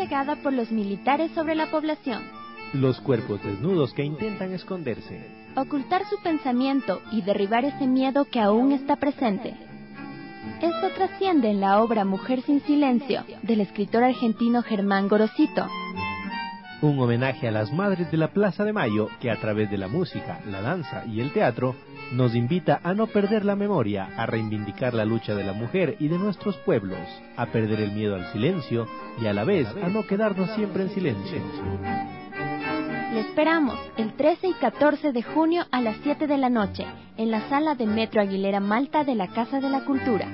desplegada por los militares sobre la población. Los cuerpos desnudos que intentan esconderse. Ocultar su pensamiento y derribar ese miedo que aún está presente. Esto trasciende en la obra Mujer sin silencio, del escritor argentino Germán Gorosito. Un homenaje a las madres de la Plaza de Mayo que a través de la música, la danza y el teatro nos invita a no perder la memoria, a reivindicar la lucha de la mujer y de nuestros pueblos, a perder el miedo al silencio y a la vez a no quedarnos siempre en silencio. Le esperamos el 13 y 14 de junio a las 7 de la noche en la sala de Metro Aguilera Malta de la Casa de la Cultura.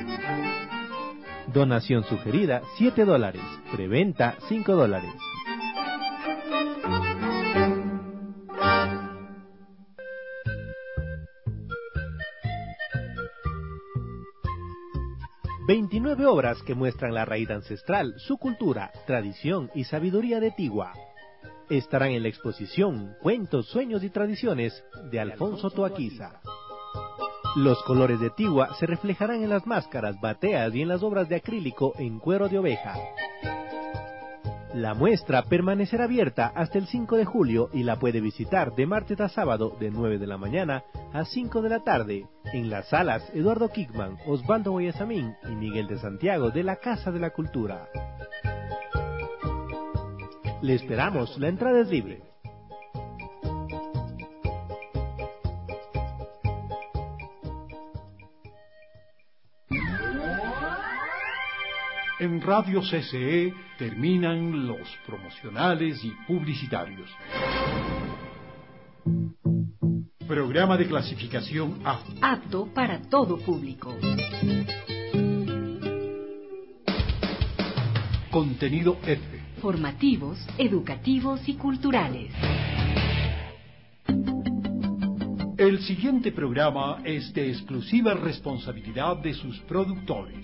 Donación sugerida $7, preventa $5. ...29 obras que muestran la raíz ancestral, su cultura, tradición y sabiduría de Tigua. Estarán en la exposición Cuentos, Sueños y Tradiciones de Alfonso Toaquiza. Los colores de Tigua se reflejarán en las máscaras, bateas y en las obras de acrílico en cuero de oveja. La muestra permanecerá abierta hasta el 5 de julio y la puede visitar de martes a sábado de 9 de la mañana a 5 de la tarde en las salas Eduardo Kickman, Osvaldo Guayasamín y Miguel de Santiago de la Casa de la Cultura. Le esperamos, la entrada es libre. En Radio CCE terminan los promocionales y publicitarios. Programa de clasificación A. Apto para todo público. Contenido F. Formativos, educativos y culturales. El siguiente programa es de exclusiva responsabilidad de sus productores.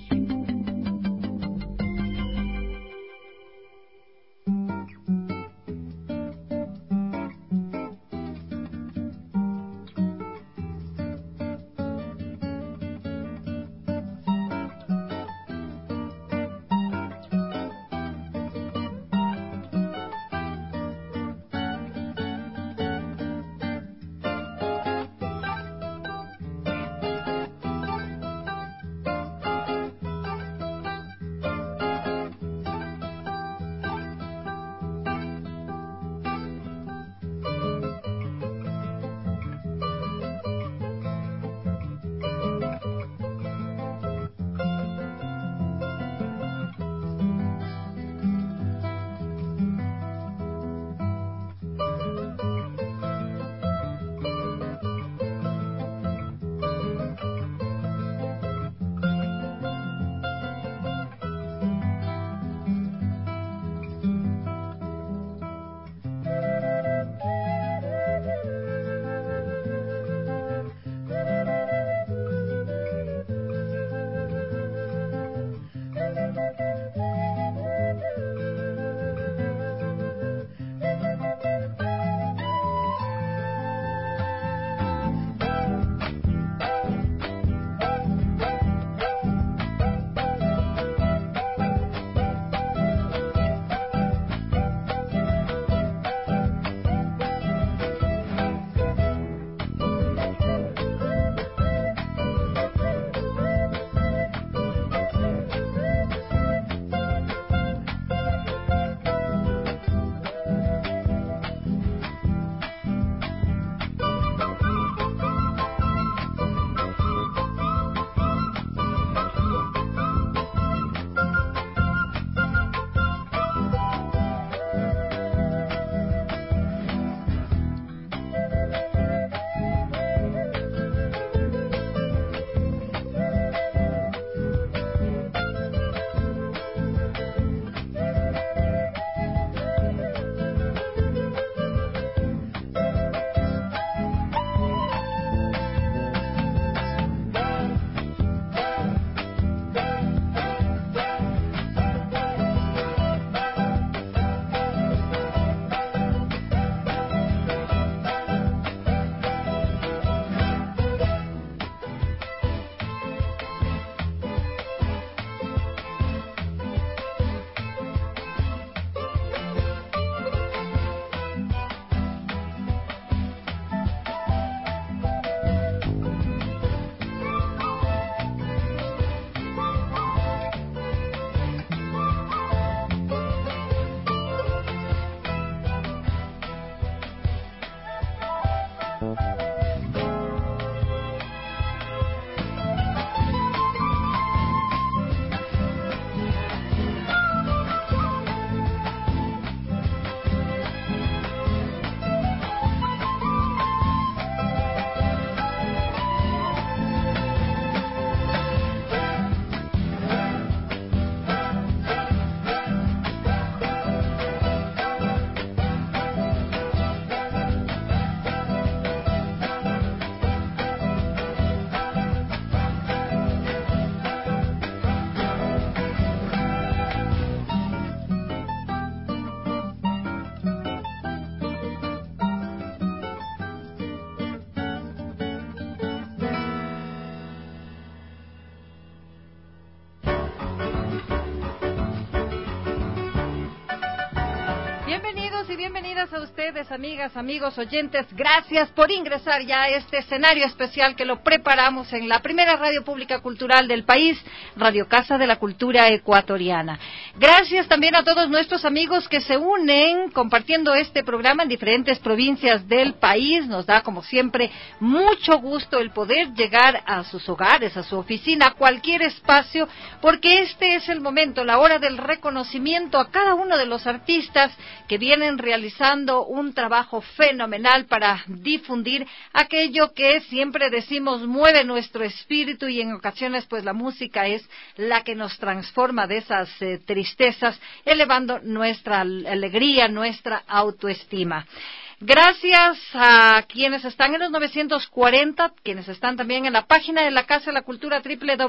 bienvenidas a ustedes, amigas, amigos, oyentes. Gracias por ingresar ya a este escenario especial que lo preparamos en la primera radio pública cultural del país, Radio Casa de la Cultura Ecuatoriana. Gracias también a todos nuestros amigos que se unen compartiendo este programa en diferentes provincias del país. Nos da, como siempre, mucho gusto el poder llegar a sus hogares, a su oficina, a cualquier espacio, porque este es el momento, la hora del reconocimiento a cada uno de los artistas que vienen realizando un trabajo fenomenal para difundir aquello que siempre decimos mueve nuestro espíritu, y en ocasiones pues la música es la que nos transforma de esas tristezas, elevando nuestra alegría, nuestra autoestima. Gracias a quienes están en los 940, quienes están también en la página de la Casa de la Cultura,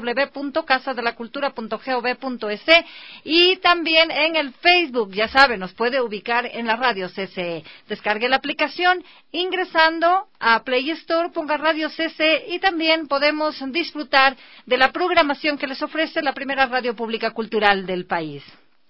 www.casadelacultura.gov.es, y también en el Facebook, ya saben, nos puede ubicar en la radio CCE. Descargue la aplicación ingresando a Play Store, ponga Radio CCE, y también podemos disfrutar de la programación que les ofrece la primera radio pública cultural del país.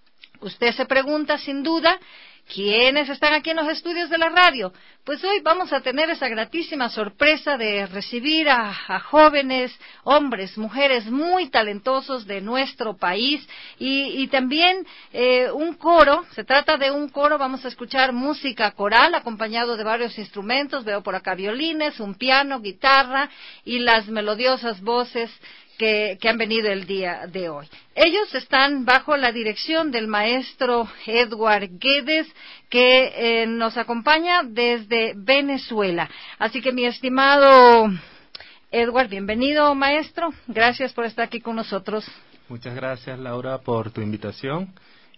Usted se pregunta, sin duda, ¿quiénes están aquí en los estudios de la radio? Pues hoy vamos a tener esa gratísima sorpresa de recibir a jóvenes, hombres, mujeres muy talentosos de nuestro país, y también un coro. Se trata de un coro, vamos a escuchar música coral acompañado de varios instrumentos. Veo por acá violines, un piano, guitarra y las melodiosas voces que han venido el día de hoy. Ellos están bajo la dirección del maestro Edward Guedes, que nos acompaña desde Venezuela. Así que, mi estimado Edward, bienvenido, maestro. Gracias por estar aquí con nosotros. Muchas gracias, Laura, por tu invitación,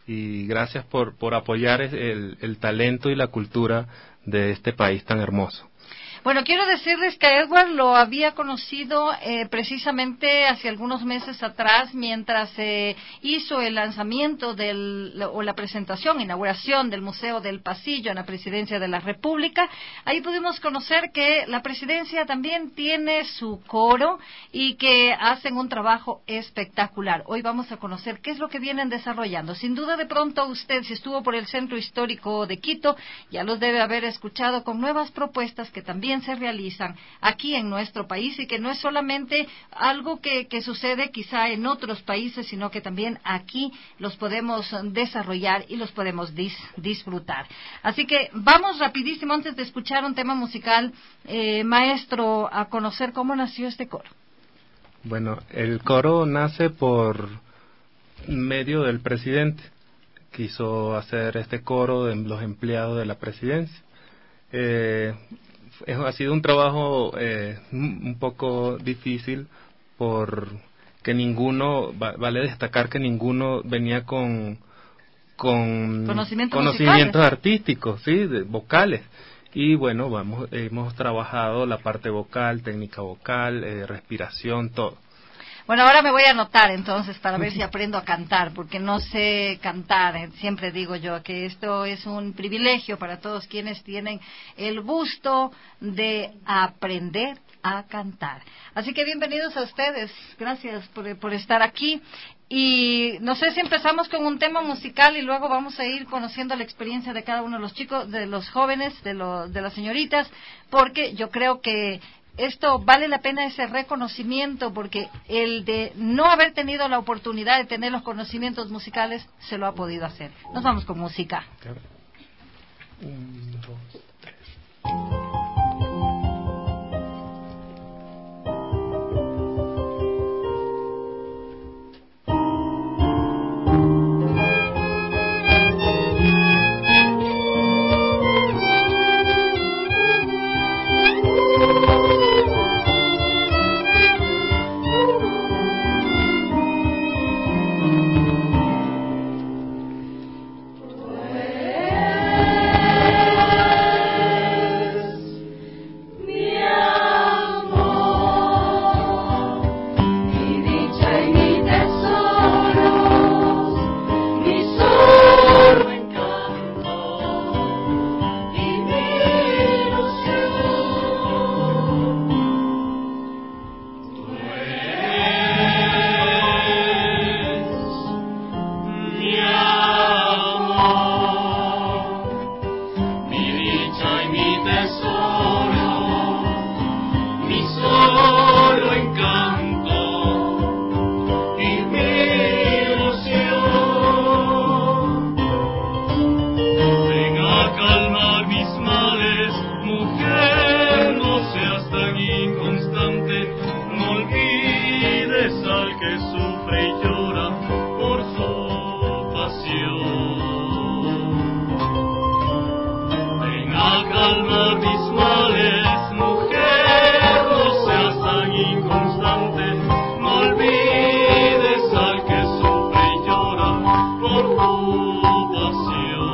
y gracias por apoyar el talento y la cultura de este país tan hermoso. Bueno, quiero decirles que Edward lo había conocido precisamente hace algunos meses atrás, mientras hizo el lanzamiento o la presentación, inauguración del Museo del Pasillo en la Presidencia de la República. Ahí pudimos conocer que la Presidencia también tiene su coro y que hacen un trabajo espectacular. Hoy vamos a conocer qué es lo que vienen desarrollando. Sin duda, de pronto usted, si estuvo por el Centro Histórico de Quito, ya los debe haber escuchado con nuevas propuestas que también se realizan aquí en nuestro país, y que no es solamente algo que sucede quizá en otros países, sino que también aquí los podemos desarrollar y los podemos disfrutar. Así que vamos rapidísimo, antes de escuchar un tema musical, maestro, a conocer cómo nació este coro. Bueno, el coro nace por medio del presidente. Quiso hacer este coro de los empleados de la presidencia. Ha sido un trabajo un poco difícil, porque ninguno, vale destacar que ninguno venía con conocimientos artísticos, sí, vocales. Y bueno, hemos trabajado la parte vocal, técnica vocal, respiración, todo. Bueno, ahora me voy a anotar entonces para ver si aprendo a cantar, porque no sé cantar. Siempre digo yo que esto es un privilegio para todos quienes tienen el gusto de aprender a cantar. Así que bienvenidos a ustedes. Gracias por estar aquí. Y no sé si empezamos con un tema musical y luego vamos a ir conociendo la experiencia de cada uno de los chicos, de los jóvenes, de las señoritas, porque yo creo que esto vale la pena, ese reconocimiento, porque el de no haber tenido la oportunidad de tener los conocimientos musicales se lo ha podido hacer. Nos vamos con música. 1, 2, 3. calma mis males, mujer, no seas tan inconstante, no olvides al que sufre y llora por tu pasión.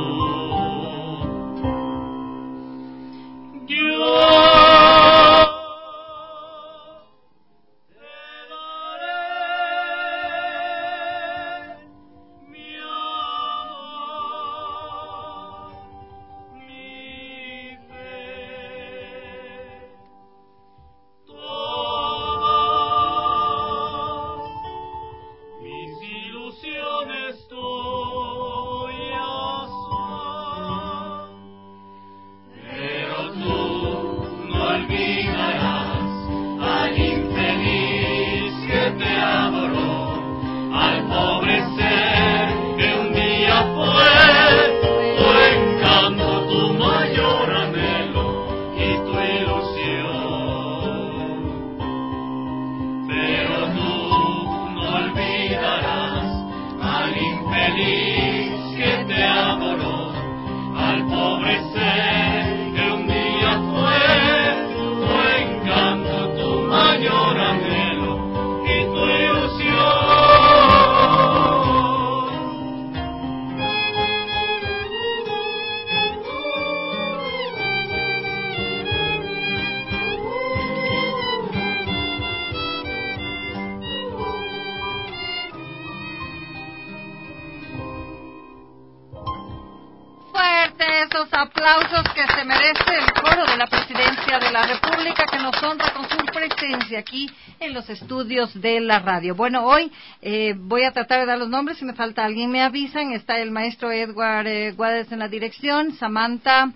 Esos aplausos que se merece el coro de la Presidencia de la República, que nos honra con su presencia aquí en los estudios de la radio. Bueno, hoy voy a tratar de dar los nombres, si me falta alguien me avisan. Está el maestro Edward Guades en la dirección, Samantha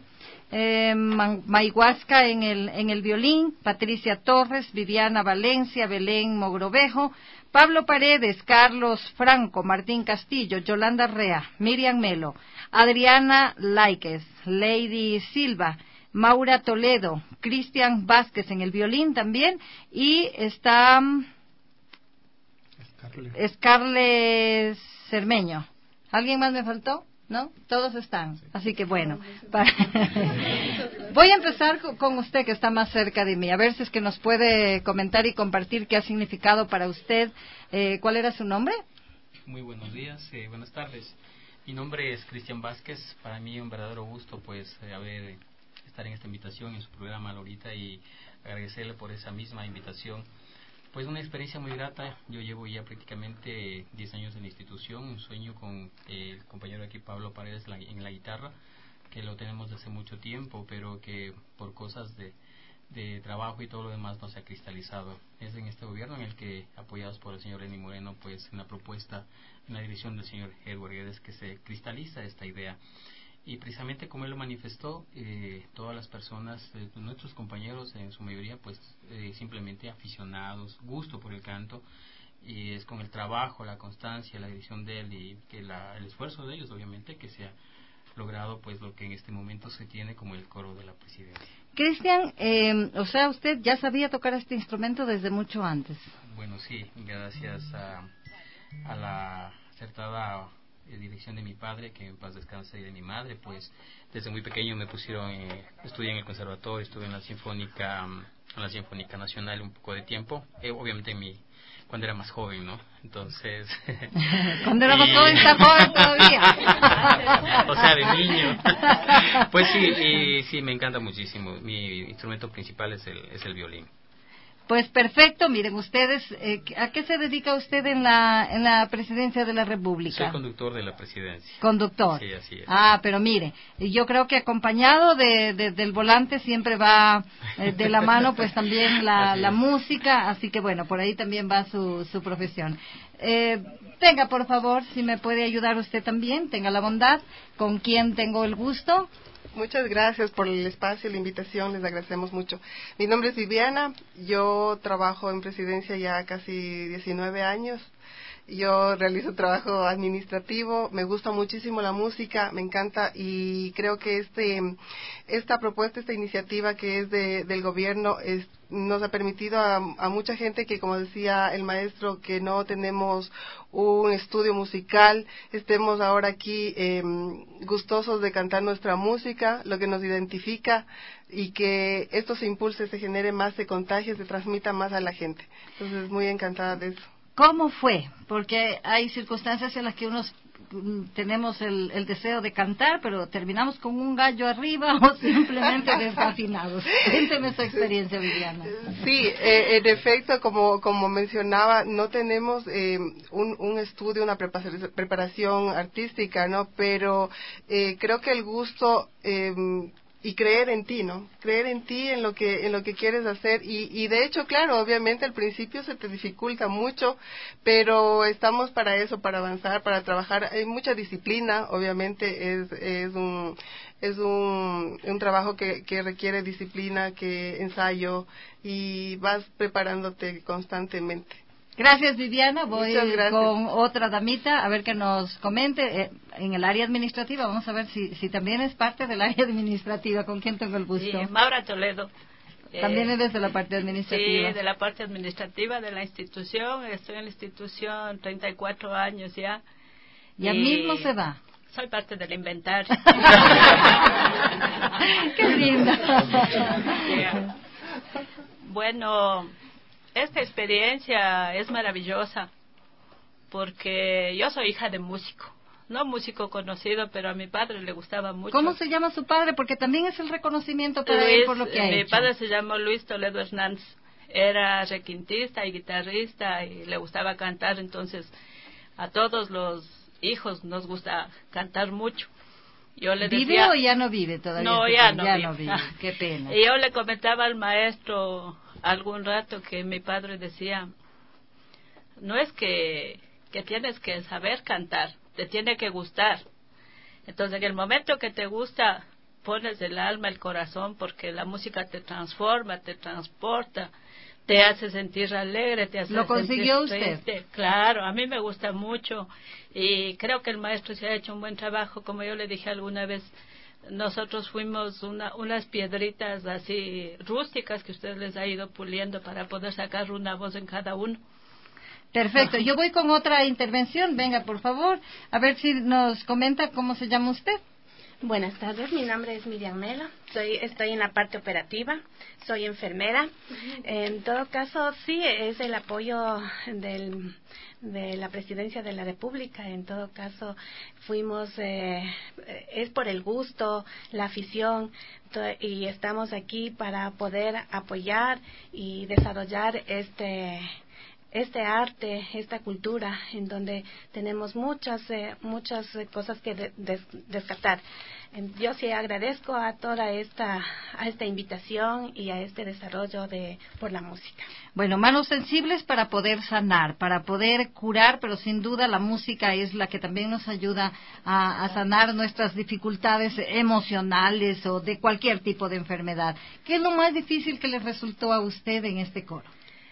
Mayhuasca en el violín, Patricia Torres, Viviana Valencia, Belén Mogrovejo, Pablo Paredes, Carlos Franco, Martín Castillo, Yolanda Rea, Miriam Melo, Adriana Láiquez, Lady Silva, Maura Toledo, Cristian Vázquez en el violín también, y está Scarlett Cermeño. ¿Alguien más me faltó? ¿No? Todos están. Así que bueno. Voy a empezar con usted, que está más cerca de mí. A ver si es que nos puede comentar y compartir qué ha significado para usted. ¿Cuál era su nombre? Muy buenos días, buenas tardes. Mi nombre es Cristian Vázquez. Para mí un verdadero gusto pues estar en esta invitación en su programa Lorita, y agradecerle por esa misma invitación. Pues una experiencia muy grata. Yo llevo ya prácticamente 10 años en la institución, un sueño con el compañero aquí Pablo Paredes en la guitarra, que lo tenemos desde hace mucho tiempo, pero que por cosas de trabajo y todo lo demás no se ha cristalizado. Es en este gobierno en el que, apoyados por el señor Lenny Moreno, pues en la propuesta, en la dirección del señor Edward Guedes, que se cristaliza esta idea. Y precisamente como él lo manifestó, todas las personas, nuestros compañeros en su mayoría, pues simplemente aficionados, gusto por el canto, y es con el trabajo, la constancia, la dirección de él y que el esfuerzo de ellos, obviamente, que se ha logrado pues lo que en este momento se tiene como el coro de la Presidencia. Cristian, o sea, usted ya sabía tocar este instrumento desde mucho antes. Bueno, sí, gracias a la acertada dirección de mi padre, que en paz descanse, y de mi madre, pues desde muy pequeño me pusieron, estudié en el conservatorio, estuve en la Sinfónica Nacional un poco de tiempo, obviamente cuando era más joven, ¿no? Entonces... Cuando era más joven, está joven todavía. O sea, de niño. Pues sí, me encanta muchísimo. Mi instrumento principal es el violín. Pues perfecto, miren ustedes, ¿a qué se dedica usted en la Presidencia de la República? Soy conductor de la Presidencia. Conductor. Sí, así es. Pero mire, yo creo que acompañado del volante siempre va de la mano pues también la música, así que bueno, por ahí también va su profesión. Tenga por favor, si me puede ayudar usted también, tenga la bondad, con quien tengo el gusto. Muchas gracias por el espacio y la invitación, les agradecemos mucho. Mi nombre es Viviana, yo trabajo en Presidencia ya casi 19 años. Yo realizo trabajo administrativo, me gusta muchísimo la música, me encanta, y creo que esta propuesta, esta iniciativa que es del gobierno, nos ha permitido a mucha gente que, como decía el maestro, que no tenemos un estudio musical, estemos ahora aquí gustosos de cantar nuestra música, lo que nos identifica, y que esto se impulse, se genere más, se contagie, se transmita más a la gente. Entonces, muy encantada de eso. ¿Cómo fue? Porque hay circunstancias en las que unos tenemos el deseo de cantar, pero terminamos con un gallo arriba o simplemente desafinados. Cuénteme su experiencia, Viviana. Sí, en efecto, como mencionaba, no tenemos un estudio, una preparación artística, ¿no? Pero creo que el gusto y creer en ti, ¿no? Creer en ti, en lo que quieres hacer, y de hecho, claro, obviamente al principio se te dificulta mucho, pero estamos para eso, para avanzar, para trabajar. Hay mucha disciplina, obviamente es un trabajo que requiere disciplina, que ensayo, y vas preparándote constantemente. Gracias, Viviana. Voy con otra damita a ver que nos comente en el área administrativa. Vamos a ver si también es parte del área administrativa. ¿Con quién tengo el gusto? Sí, Maura Toledo. También eres de la parte administrativa. Sí, de la parte administrativa de la institución. Estoy en la institución 34 años ya. ¿Ya mismo se va? Soy parte del inventario. ¡Qué linda! Yeah. Bueno, esta experiencia es maravillosa porque yo soy hija de músico, no músico conocido, pero a mi padre le gustaba mucho. ¿Cómo se llama su padre? Porque también es el reconocimiento para él por lo que ha hecho. Mi padre se llamó Luis Toledo Hernández, era requintista y guitarrista y le gustaba cantar, entonces a todos los hijos nos gusta cantar mucho. Yo le ¿Vive decía, o ya no vive todavía? No, ya no vive. Qué pena. Y yo le comentaba al maestro algún rato que mi padre decía, no es que tienes que saber cantar, te tiene que gustar. Entonces, en el momento que te gusta, pones el alma, el corazón, porque la música te transforma, te transporta, te hace sentir alegre, te hace ¿Lo consiguió sentir triste. usted? Claro, a mí me gusta mucho y creo que el maestro se ha hecho un buen trabajo. Como yo le dije alguna vez, nosotros fuimos unas piedritas así rústicas que usted les ha ido puliendo para poder sacar una voz en cada uno. Perfecto, yo voy con otra intervención. Venga, por favor, a ver si nos comenta cómo se llama usted. Buenas tardes, mi nombre es Miriam Melo, estoy en la parte operativa, soy enfermera. En todo caso, sí, es el apoyo de la Presidencia de la República. En todo caso, es por el gusto, la afición, y estamos aquí para poder apoyar y desarrollar este arte, esta cultura, en donde tenemos muchas cosas que rescatar. Yo sí agradezco a toda esta invitación y a este desarrollo por la música. Bueno, manos sensibles para poder sanar, para poder curar, pero sin duda la música es la que también nos ayuda a sanar nuestras dificultades emocionales o de cualquier tipo de enfermedad. ¿Qué es lo más difícil que le resultó a usted en este coro?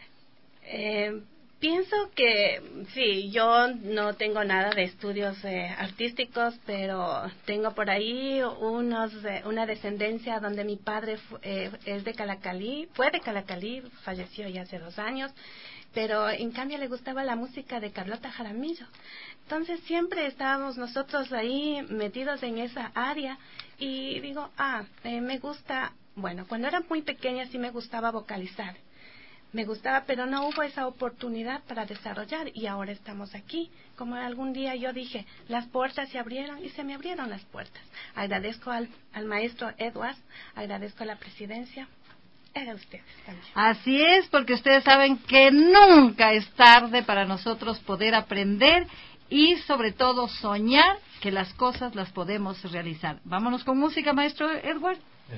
Pienso que sí, yo no tengo nada de estudios artísticos, pero tengo por ahí una descendencia donde mi padre es de Calacalí, fue de Calacalí, falleció ya hace 2 años, pero en cambio le gustaba la música de Carlota Jaramillo. Entonces siempre estábamos nosotros ahí metidos en esa área y digo, me gusta, bueno, cuando era muy pequeña sí me gustaba vocalizar. Me gustaba, pero no hubo esa oportunidad para desarrollar y ahora estamos aquí. Como algún día yo dije, las puertas se abrieron y se me abrieron las puertas. Agradezco al maestro Edwards, agradezco a la presidencia, a ustedes también. Así es, porque ustedes saben que nunca es tarde para nosotros poder aprender y sobre todo soñar que las cosas las podemos realizar. Vámonos con música, maestro Edward.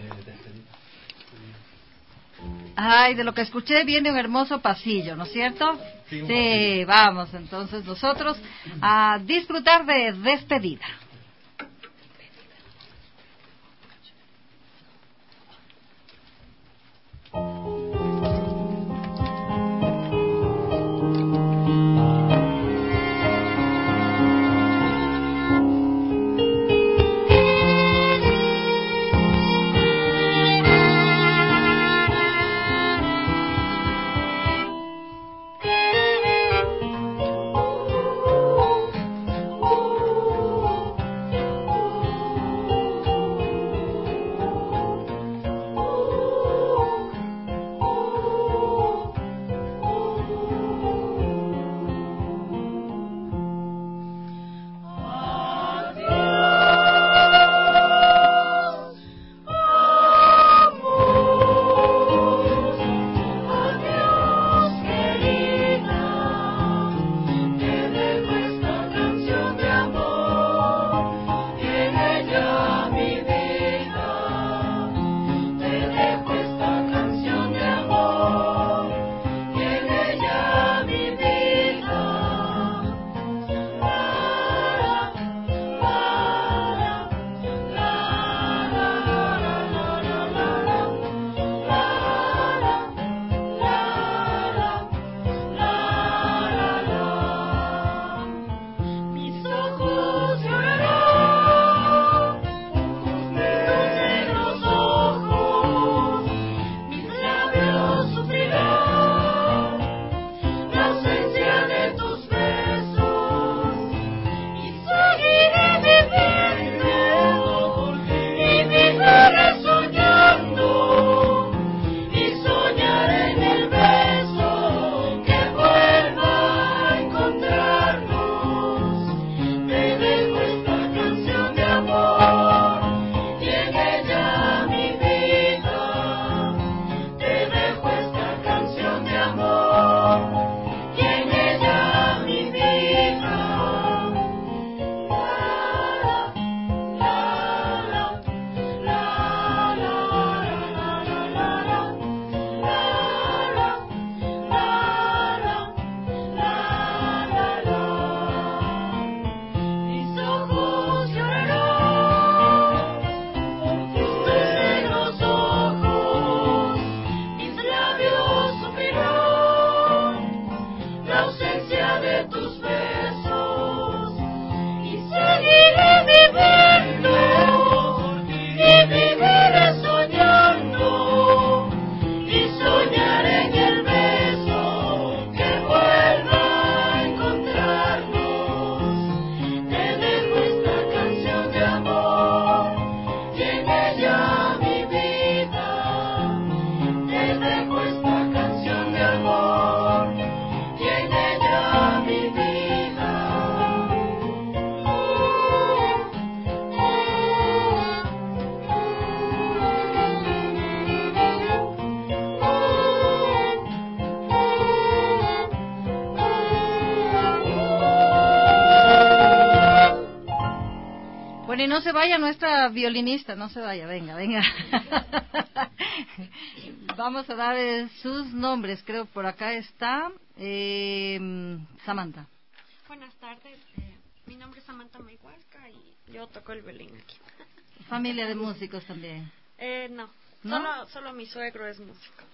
Ay, de lo que escuché viene un hermoso pasillo, ¿no es cierto? Sí, vamos entonces nosotros a disfrutar de despedida. no se vaya nuestra violinista, no se vaya, venga. Vamos a dar sus nombres, creo por acá está Samantha. Buenas tardes, mi nombre es Samantha Mayhuasca y yo toco el violín aquí. ¿Familia de músicos también? No. Solo mi suegro es músico.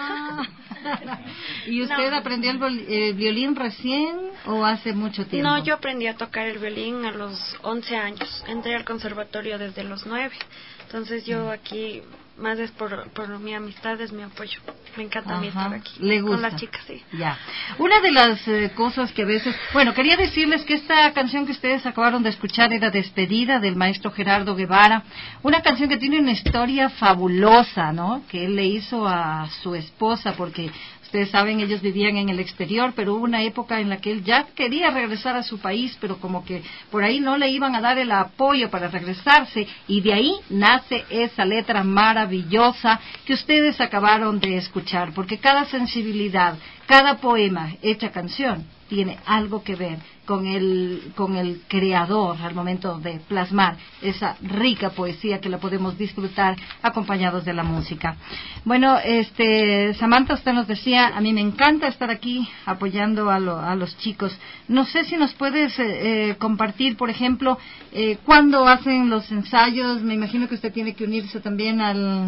¿Y usted aprendió el violín recién o hace mucho tiempo? No, yo aprendí a tocar el violín a los 11 años. Entré al conservatorio desde los 9. Entonces yo aquí, más es por mi amistad, es mi apoyo. Me encanta a mí estar aquí. ¿Le gusta? Con las chicas, sí. Ya. Una de las cosas que a veces... Bueno, quería decirles que esta canción que ustedes acabaron de escuchar era Despedida, del maestro Gerardo Guevara. Una canción que tiene una historia fabulosa, ¿no? Que él le hizo a su esposa, porque... Ustedes saben, ellos vivían en el exterior, pero hubo una época en la que él ya quería regresar a su país, pero como que por ahí no le iban a dar el apoyo para regresarse, y de ahí nace esa letra maravillosa que ustedes acabaron de escuchar, porque cada sensibilidad, cada poema hecha canción tiene algo que ver con el creador al momento de plasmar esa rica poesía que la podemos disfrutar acompañados de la música. Bueno, Samantha, usted nos decía, a mí me encanta estar aquí apoyando a los chicos. No sé si nos puedes compartir, por ejemplo, cuándo hacen los ensayos. Me imagino que usted tiene que unirse también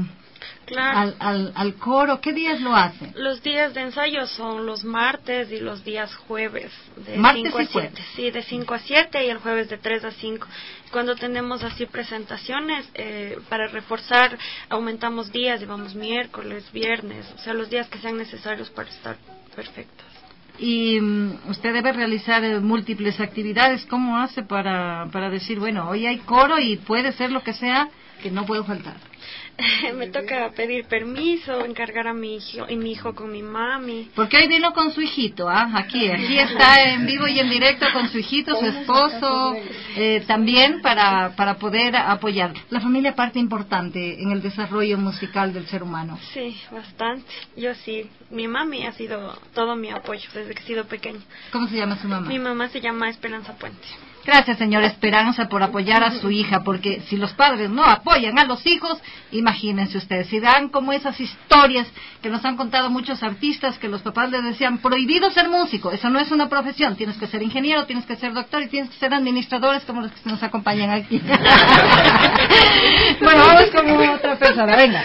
al coro. ¿Qué días lo hacen? Los días de ensayo son los martes y los días jueves de martes 5 a y 7. jueves. Sí, de 5 a 7 y el jueves de 3 a 5. Cuando tenemos así presentaciones, para reforzar, aumentamos días, llevamos miércoles, viernes, o sea, los días que sean necesarios para estar perfectos. Y usted debe realizar múltiples actividades. ¿Cómo hace para decir, bueno, hoy hay coro y puede ser lo que sea, que no puedo faltar? Me toca pedir permiso, encargar a mi hijo con mi mami. Porque hoy vino con su hijito, aquí está en vivo y en directo con su hijito, su esposo, también para poder apoyar. La familia parte importante en el desarrollo musical del ser humano. Sí, bastante. Yo sí. Mi mami ha sido todo mi apoyo desde que he sido pequeña. ¿Cómo se llama su mamá? Mi mamá se llama Esperanza Puente. Gracias, señora Esperanza, por apoyar a su hija, porque si los padres no apoyan a los hijos, imagínense ustedes, si dan como esas historias que nos han contado muchos artistas, que los papás les decían, prohibido ser músico, eso no es una profesión, tienes que ser ingeniero, tienes que ser doctor y tienes que ser administradores como los que nos acompañan aquí. Bueno, vamos con otra persona, venga.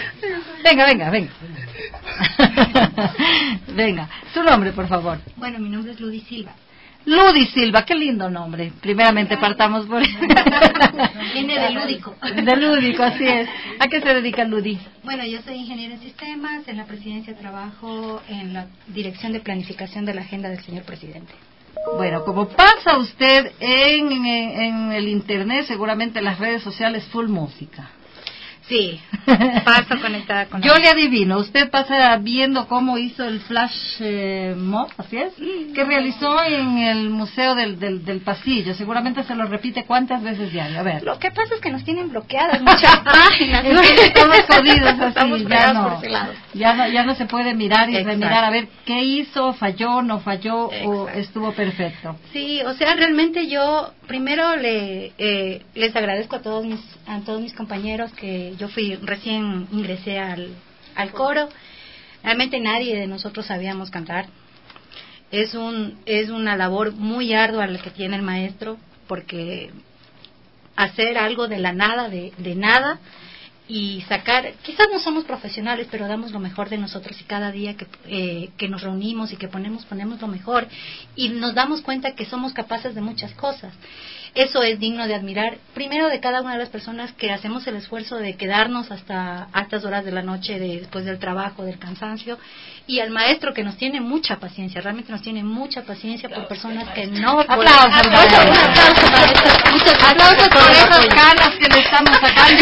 Venga, su nombre, por favor. Bueno, mi nombre es Ludi Silva. Ludi Silva, qué lindo nombre. Primeramente partamos por... Viene de lúdico. De lúdico, así es. ¿A qué se dedica Ludi? Bueno, yo soy ingeniero en sistemas, en la presidencia trabajo en la dirección de planificación de la agenda del señor presidente. Bueno, como pasa usted en el internet, seguramente en las redes sociales, full música. Sí, paso conectada con... Yo le adivino, usted pasa viendo cómo hizo el flash mob, ¿así es? Que realizó en el Museo del Pasillo. Seguramente se lo repite cuántas veces diario. A ver. Lo que pasa es que nos tienen bloqueadas muchas páginas. Estamos jodidos así. Estamos ya por ese lado. Ya no se puede mirar y Exacto. remirar a ver qué hizo, falló, no falló. Exacto. O estuvo perfecto. Sí, o sea, realmente yo primero les agradezco a todos mis compañeros que yo recién ingresé al coro. Realmente nadie de nosotros sabíamos cantar. Es una labor muy ardua la que tiene el maestro, porque hacer algo de la nada, de nada, y sacar, quizás no somos profesionales, pero damos lo mejor de nosotros, y cada día que nos reunimos y que ponemos lo mejor, y nos damos cuenta que somos capaces de muchas cosas. Eso es digno de admirar, primero de cada una de las personas que hacemos el esfuerzo de quedarnos hasta altas horas de la noche después del trabajo, del cansancio, y al maestro que nos tiene mucha paciencia, realmente nos tiene mucha paciencia por personas que no... Aplausos, aplausos por esas ganas que le estamos sacando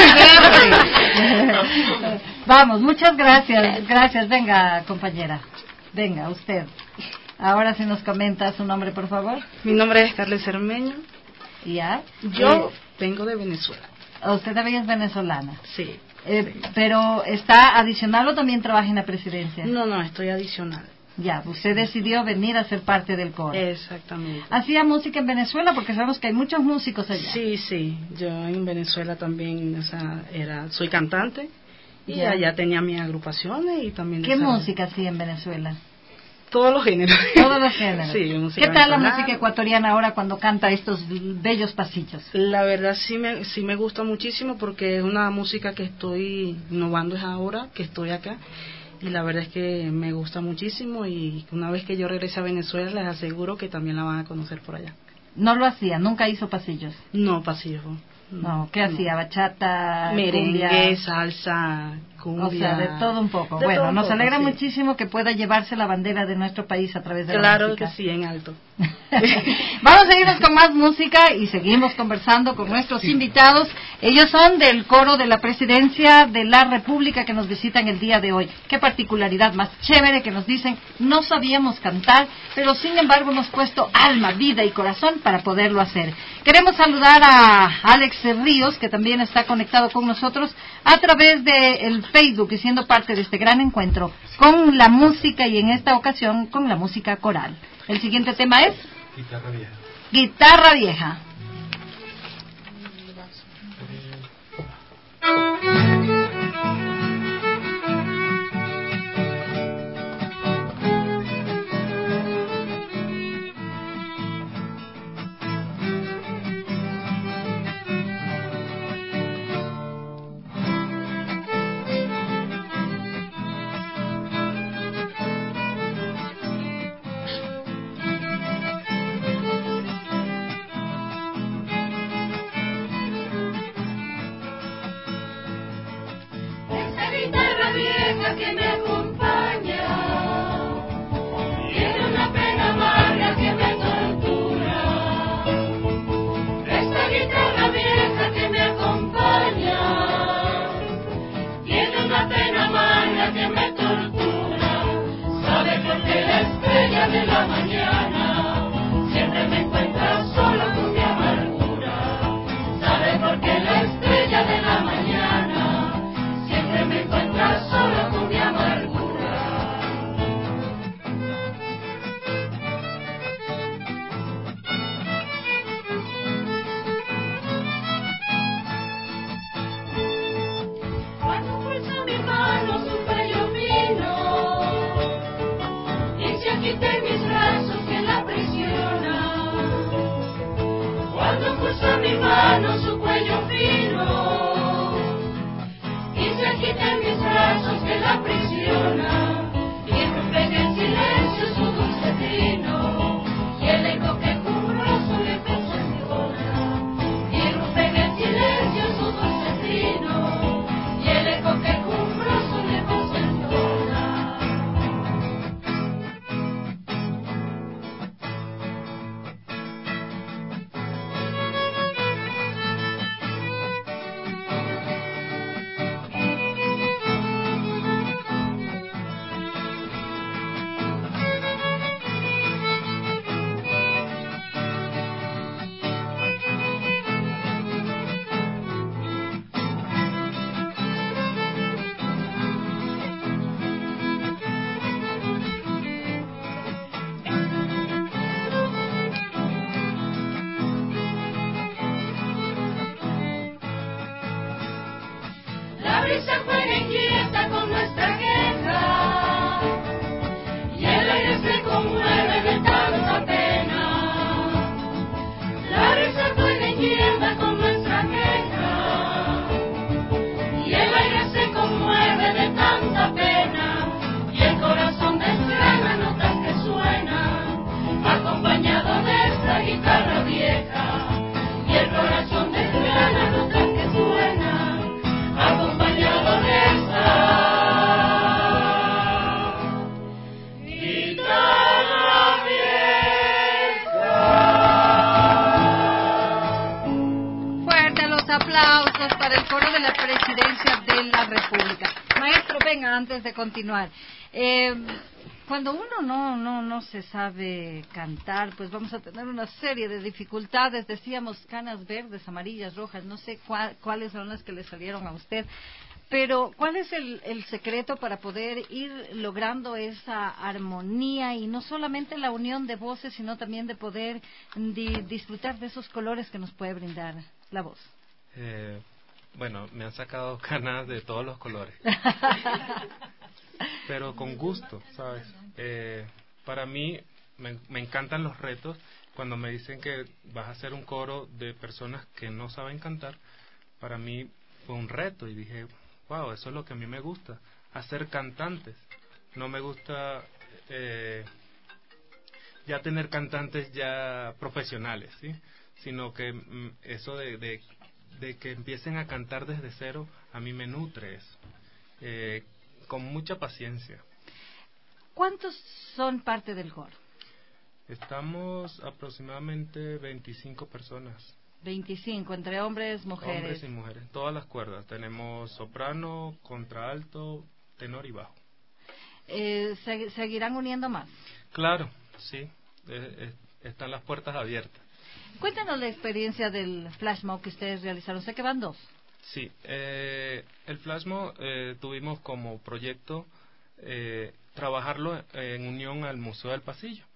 verde. Vamos, muchas gracias. Venga, compañera, venga, usted. Ahora si nos comenta su nombre, por favor. Mi nombre es Carles Cermeño. ¿Ya? Yo vengo de Venezuela. ¿Usted también es venezolana? Sí. ¿Pero está adicional o también trabaja en la presidencia? No, estoy adicional. Ya, usted decidió venir a ser parte del coro. Exactamente. ¿Hacía música en Venezuela? Porque sabemos que hay muchos músicos allá. Sí, yo en Venezuela también, soy cantante y Ya. allá tenía mis agrupaciones y también... ¿Qué música hacía en Venezuela? Todos los géneros. Todos los géneros. Sí, música ¿Qué tal la venezolana. música ecuatoriana ahora cuando canta estos bellos pasillos? La verdad sí me gusta muchísimo porque es una música que estoy innovando es ahora, que estoy acá. Y la verdad es que me gusta muchísimo y una vez que yo regrese a Venezuela les aseguro que también la van a conocer por allá. ¿No lo hacía? ¿Nunca hizo pasillos? No, pasillos. No, ¿qué hacía? ¿Bachata? Merengue, cumbia? salsa, cumbia. O sea, de todo un poco. De Bueno, todo un nos poco, alegra sí. muchísimo que pueda llevarse la bandera de nuestro país a través de la Claro música. que sí, en alto. Vamos a irnos con más música y seguimos conversando con nuestros invitados. Ellos son del coro de la Presidencia de la República que nos visitan el día de hoy. Qué particularidad más chévere que nos dicen, no sabíamos cantar, pero sin embargo hemos puesto alma, vida y corazón para poderlo hacer. Queremos saludar a Alex Ríos, que también está conectado con nosotros a través del Facebook y siendo parte de este gran encuentro con la música y en esta ocasión con la música coral. El siguiente tema es Guitarra vieja. Guitarra vieja. Guitarra vieja que me acompaña, tiene una pena amarga que me tortura. Esta guitarra vieja que me acompaña, tiene una pena amarga que me tortura. Sabe por qué la estrella de la mañana siempre me encuentra solo con mi amargura. Sabe por qué la estrella de la mañana siempre me encuentra solo con mi amargura. Cuando pulsa mi mano su cuello fino y se agita en mis brazos que la aprisiona. Cuando pulsa mi mano su cuello fino y se agita en mis brazos que la aprisiona, y rompe en el silencio su dulce trino, y el eco que jumbroso le posesiona. Y rompe en el silencio su dulce trino, y el eco que jumbroso le posesiona. La brisa juega inquieta con nuestra queja, y el aire se conmueve de tanta pena. La brisa juega inquieta con nuestra queja, y el aire se conmueve de tanta pena, y el corazón desgrana notas que suenan, acompañado de esta guitarra vieja, y el corazón desgrana notas que suenan, acompañado de esta para el coro de la Presidencia de la República. Maestro, venga, antes de continuar. Cuando uno no se sabe cantar, pues vamos a tener una serie de dificultades. Decíamos canas verdes, amarillas, rojas, no sé cuáles son las que le salieron a usted. Pero, ¿cuál es el secreto para poder ir logrando esa armonía y no solamente la unión de voces, sino también de poder disfrutar de esos colores que nos puede brindar la voz? Bueno, me han sacado canas de todos los colores. Pero con gusto, ¿sabes? Para mí me encantan los retos. Cuando me dicen que vas a hacer un coro de personas que no saben cantar, para mí fue un reto y dije, wow, eso es lo que a mí me gusta, hacer cantantes. No me gusta ya tener cantantes ya profesionales, ¿sí? Sino que eso de que empiecen a cantar desde cero, a mí me nutre eso. Con mucha paciencia. ¿Cuántos son parte del coro? Estamos aproximadamente 25 personas. 25, entre hombres, mujeres. Hombres y mujeres, todas las cuerdas. Tenemos soprano, contralto, tenor y bajo. ¿Seguirán uniendo más? Claro, sí. Están las puertas abiertas. Cuéntanos la experiencia del flash mob que ustedes realizaron. Sé que van 2. Sí, el flash mob tuvimos como proyecto trabajarlo en unión al Museo del Pasillo.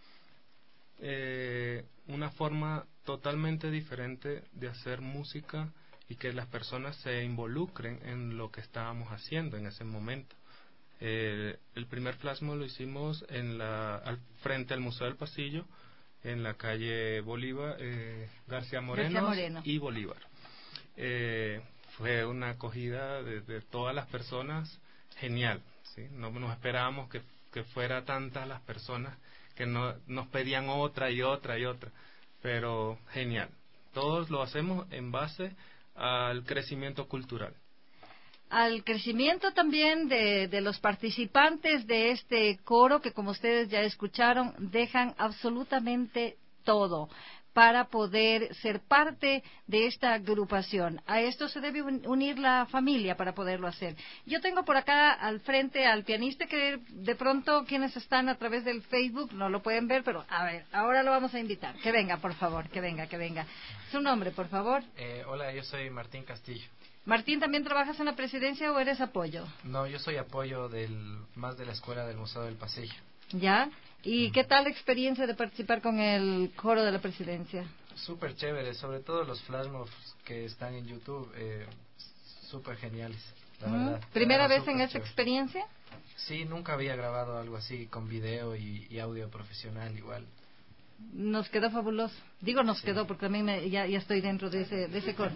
Una forma totalmente diferente de hacer música y que las personas se involucren en lo que estábamos haciendo en ese momento. El primer flash mob lo hicimos al frente al Museo del Pasillo, en la calle Bolívar, García Moreno y Bolívar. Fue una acogida de todas las personas genial, ¿sí? No nos esperábamos que fuera tantas las personas que nos pedían otra y otra y otra, pero genial. Todos lo hacemos en base al crecimiento cultural. Al crecimiento también de los participantes de este coro que, como ustedes ya escucharon, dejan absolutamente todo para poder ser parte de esta agrupación. A esto se debe unir la familia para poderlo hacer. Yo tengo por acá al frente al pianista que de pronto quienes están a través del Facebook no lo pueden ver, pero a ver, ahora lo vamos a invitar. Que venga, por favor, que venga. Su nombre, por favor. Hola, yo soy Martín Castillo. Martín, ¿también trabajas en la presidencia o eres apoyo? No, yo soy apoyo más de la escuela del Museo del Pasillo. ¿Ya? ¿Y qué tal la experiencia de participar con el coro de la presidencia? Súper chévere, sobre todo los flash mobs que están en YouTube, súper geniales, la verdad. ¿Primera vez en esa experiencia? Sí, nunca había grabado algo así con video y audio profesional igual. Nos quedó fabuloso. Digo nos quedó porque también ya estoy dentro de ese coro.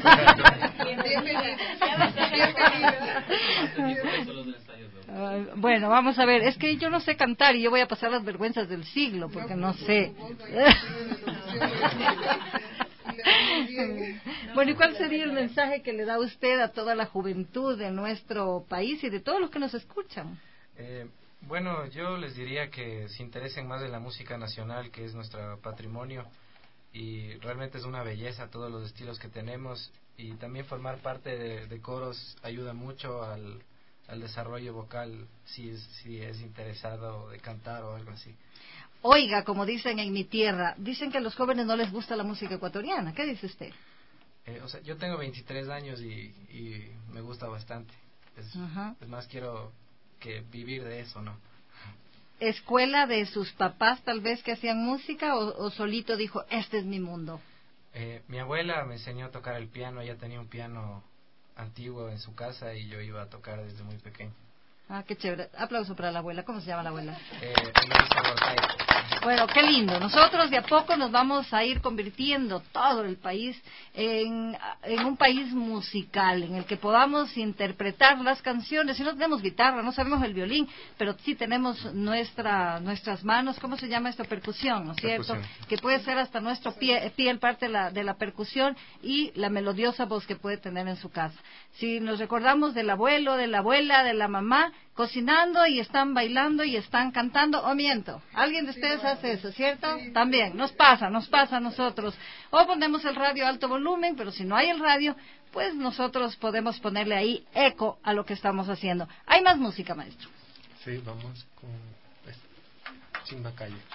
Bueno, vamos a ver. Es que yo no sé cantar y yo voy a pasar las vergüenzas del siglo porque no sé. Bueno, ¿y cuál sería el mensaje que le da usted a toda la juventud de nuestro país y de todos los que nos escuchan? Bueno, yo les diría que se interesen más en la música nacional, que es nuestro patrimonio, y realmente es una belleza todos los estilos que tenemos, y también formar parte de coros ayuda mucho al desarrollo vocal, si es interesado de cantar o algo así. Oiga, como dicen en mi tierra, dicen que a los jóvenes no les gusta la música ecuatoriana. ¿Qué dice usted? Yo tengo 23 años y me gusta bastante. Es más, quiero que vivir de eso, ¿no? ¿Escuela de sus papás tal vez que hacían música o solito dijo, este es mi mundo? Mi abuela me enseñó a tocar el piano. Ella tenía un piano antiguo en su casa y yo iba a tocar desde muy pequeño. Ah, qué chévere. Aplauso para la abuela. ¿Cómo se llama la abuela? Luisa. Bueno, qué lindo. Nosotros de a poco nos vamos a ir convirtiendo todo el país en un país musical, en el que podamos interpretar las canciones. Si no tenemos guitarra, no sabemos el violín, pero sí tenemos nuestras manos, ¿cómo se llama esto? Percusión, ¿no es cierto? Que puede ser hasta nuestro piel parte de la percusión y la melodiosa voz que puede tener en su casa. Si nos recordamos del abuelo, de la abuela, de la mamá, cocinando y están bailando y están cantando, o miento, alguien de ustedes hace eso, ¿cierto? También, nos pasa a nosotros. O ponemos el radio a alto volumen, pero si no hay el radio, pues nosotros podemos ponerle ahí eco a lo que estamos haciendo. Hay más música, maestro. Sí, vamos con Chimbacalle.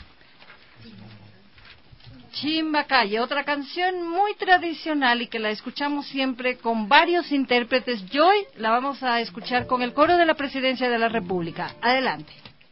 Chimbacalle, otra canción muy tradicional y que la escuchamos siempre con varios intérpretes. Y hoy la vamos a escuchar con el coro de la Presidencia de la República. Adelante.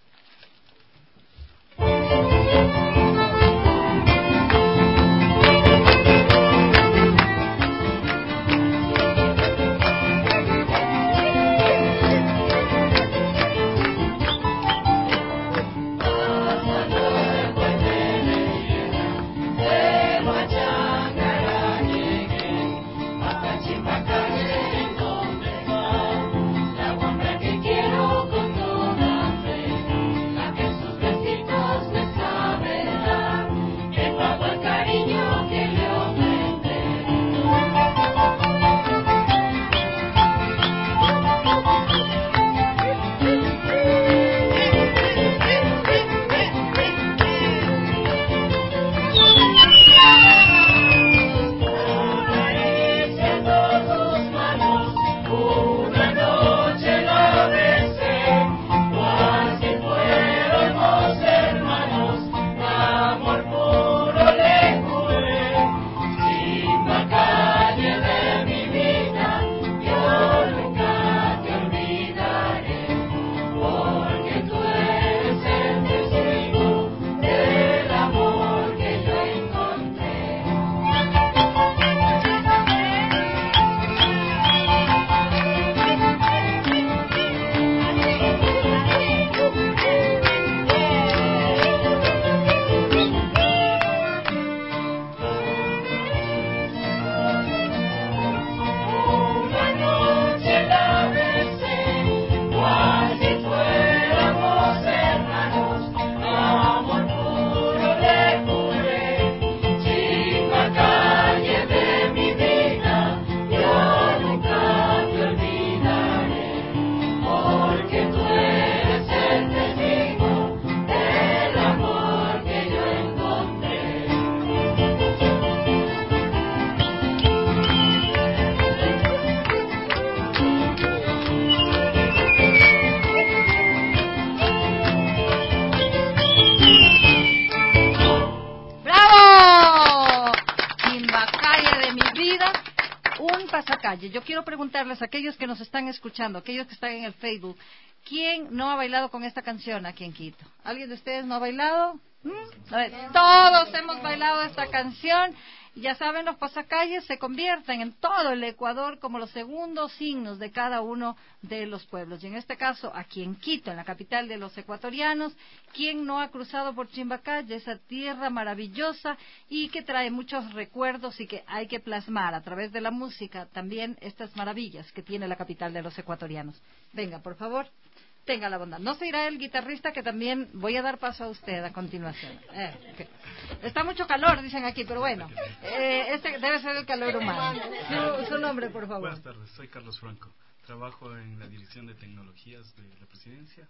Yo quiero preguntarles a aquellos que nos están escuchando, aquellos que están en el Facebook, ¿quién no ha bailado con esta canción aquí en Quito? ¿Alguien de ustedes no ha bailado? A ver, todos hemos bailado esta canción. Ya saben, los pasacalles se convierten en todo el Ecuador como los segundos signos de cada uno de los pueblos. Y en este caso, aquí en Quito, en la capital de los ecuatorianos, ¿quién no ha cruzado por Chimbacalle, esa tierra maravillosa y que trae muchos recuerdos y que hay que plasmar a través de la música también estas maravillas que tiene la capital de los ecuatorianos? Venga, por favor. Tenga la bondad. No se irá el guitarrista, que también voy a dar paso a usted a continuación. Okay. Está mucho calor, dicen aquí, pero bueno, este debe ser el calor humano. Su nombre, por favor. Buenas tardes, soy Carlos Franco. Trabajo en la Dirección de Tecnologías de la Presidencia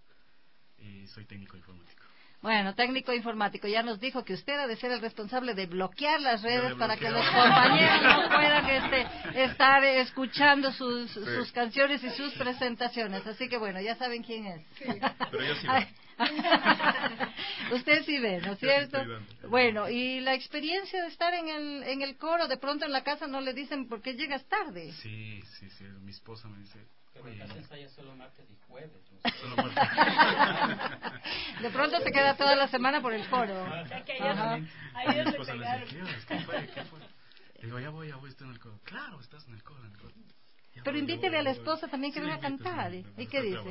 y soy técnico informático. Bueno, técnico informático, ya nos dijo que usted ha de ser el responsable de bloquear las redes para que los compañeros no puedan estar escuchando sus canciones y sus presentaciones. Así que bueno, ya saben quién es. Sí. Pero yo sí veo. Usted sí ve, ¿no es cierto? Bueno, y la experiencia de estar en el coro, de pronto en la casa no le dicen por qué llegas tarde. Sí, mi esposa me dice... Pero en casa ensaya solo martes y jueves. ¿No? Solo martes. De pronto se queda toda la semana por el coro. Mi esposa me dice, ¿qué fue? Digo, ya voy, estoy en el coro. Claro, estás en el coro. Pero invítele a la esposa también que venga a cantar. ¿Y qué dice?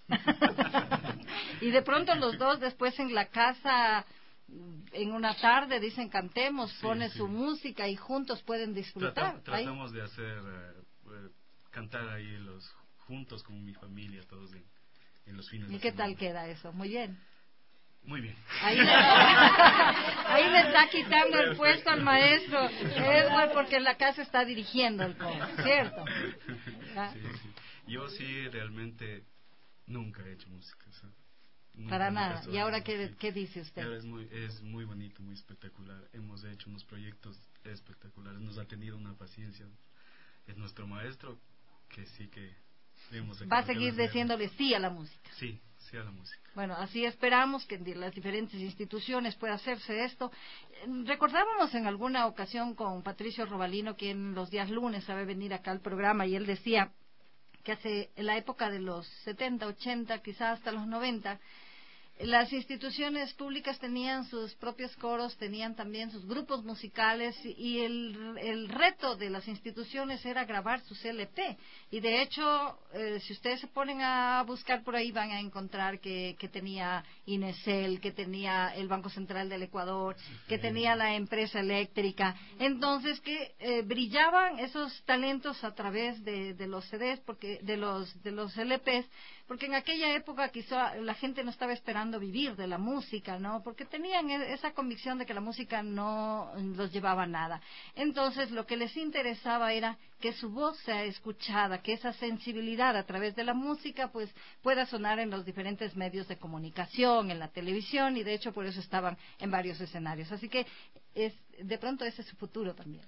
Y de pronto los dos después en la casa, en una tarde, dicen cantemos, pone su música y juntos pueden disfrutar. Tratamos de hacer, cantar ahí juntos con mi familia, todos en los fines de semana. ¿Y qué tal queda eso? Muy bien. Muy bien. Ahí le está quitando el puesto al maestro Edward porque en la casa está dirigiendo el coro, ¿cierto? Sí. Yo sí realmente nunca he hecho música. O sea, para nada. ¿Y ahora qué dice usted? Ahora es muy bonito, muy espectacular. Hemos hecho unos proyectos espectaculares. Nos ha tenido una paciencia es nuestro maestro, que sí que va a seguir diciéndole sí a la música. Sí, sí a la música. Bueno, así esperamos que en las diferentes instituciones pueda hacerse esto. Recordábamos en alguna ocasión con Patricio Robalino, quien los días lunes sabe venir acá al programa, y él decía que en la época de los 70, 80, quizás hasta los 90, las instituciones públicas tenían sus propios coros, tenían también sus grupos musicales, y el reto de las instituciones era grabar sus LP. Y de hecho, si ustedes se ponen a buscar por ahí, van a encontrar que tenía Inesel, que tenía el Banco Central del Ecuador, que tenía la empresa eléctrica. Entonces, que brillaban esos talentos a través de los CDs, de los LPs, porque en aquella época quizá la gente no estaba esperando vivir de la música, ¿no? Porque tenían esa convicción de que la música no los llevaba a nada. Entonces, lo que les interesaba era que su voz sea escuchada, que esa sensibilidad a través de la música pues pueda sonar en los diferentes medios de comunicación, en la televisión, y de hecho por eso estaban en varios escenarios. Así que de pronto ese es su futuro también.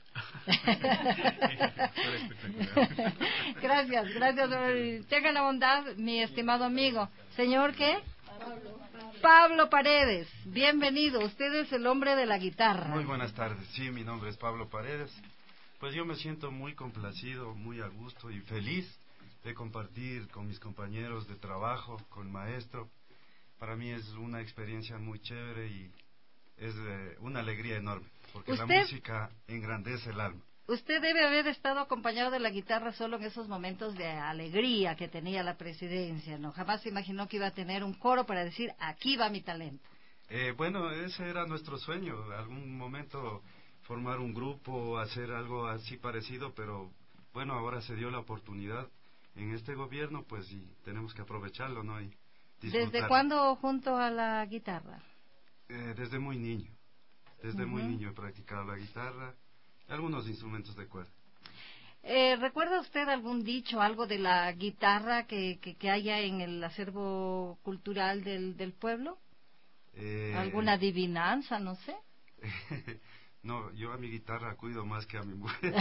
Gracias. Tenga la bondad, mi estimado amigo. Señor, ¿qué? Pablo Paredes, bienvenido. Usted es el hombre de la guitarra. Muy buenas tardes. Sí, mi nombre es Pablo Paredes. Pues yo me siento muy complacido, muy a gusto y feliz de compartir con mis compañeros de trabajo, con el maestro. Para mí es una experiencia muy chévere y es una alegría enorme, porque la música engrandece el alma. Usted debe haber estado acompañado de la guitarra solo en esos momentos de alegría que tenía la presidencia, ¿no? Jamás se imaginó que iba a tener un coro para decir, aquí va mi talento. Bueno, ese era nuestro sueño, algún momento formar un grupo, hacer algo así parecido, pero bueno, ahora se dio la oportunidad en este gobierno, pues y tenemos que aprovecharlo, ¿no? Y disfrutar. ¿Desde cuándo junto a la guitarra? Desde muy niño. Muy niño he practicado la guitarra, algunos instrumentos de cuerda. ¿Recuerda usted algún dicho, algo de la guitarra que haya en el acervo cultural del pueblo? ¿Alguna adivinanza, no sé? No, yo a mi guitarra cuido más que a mi mujer.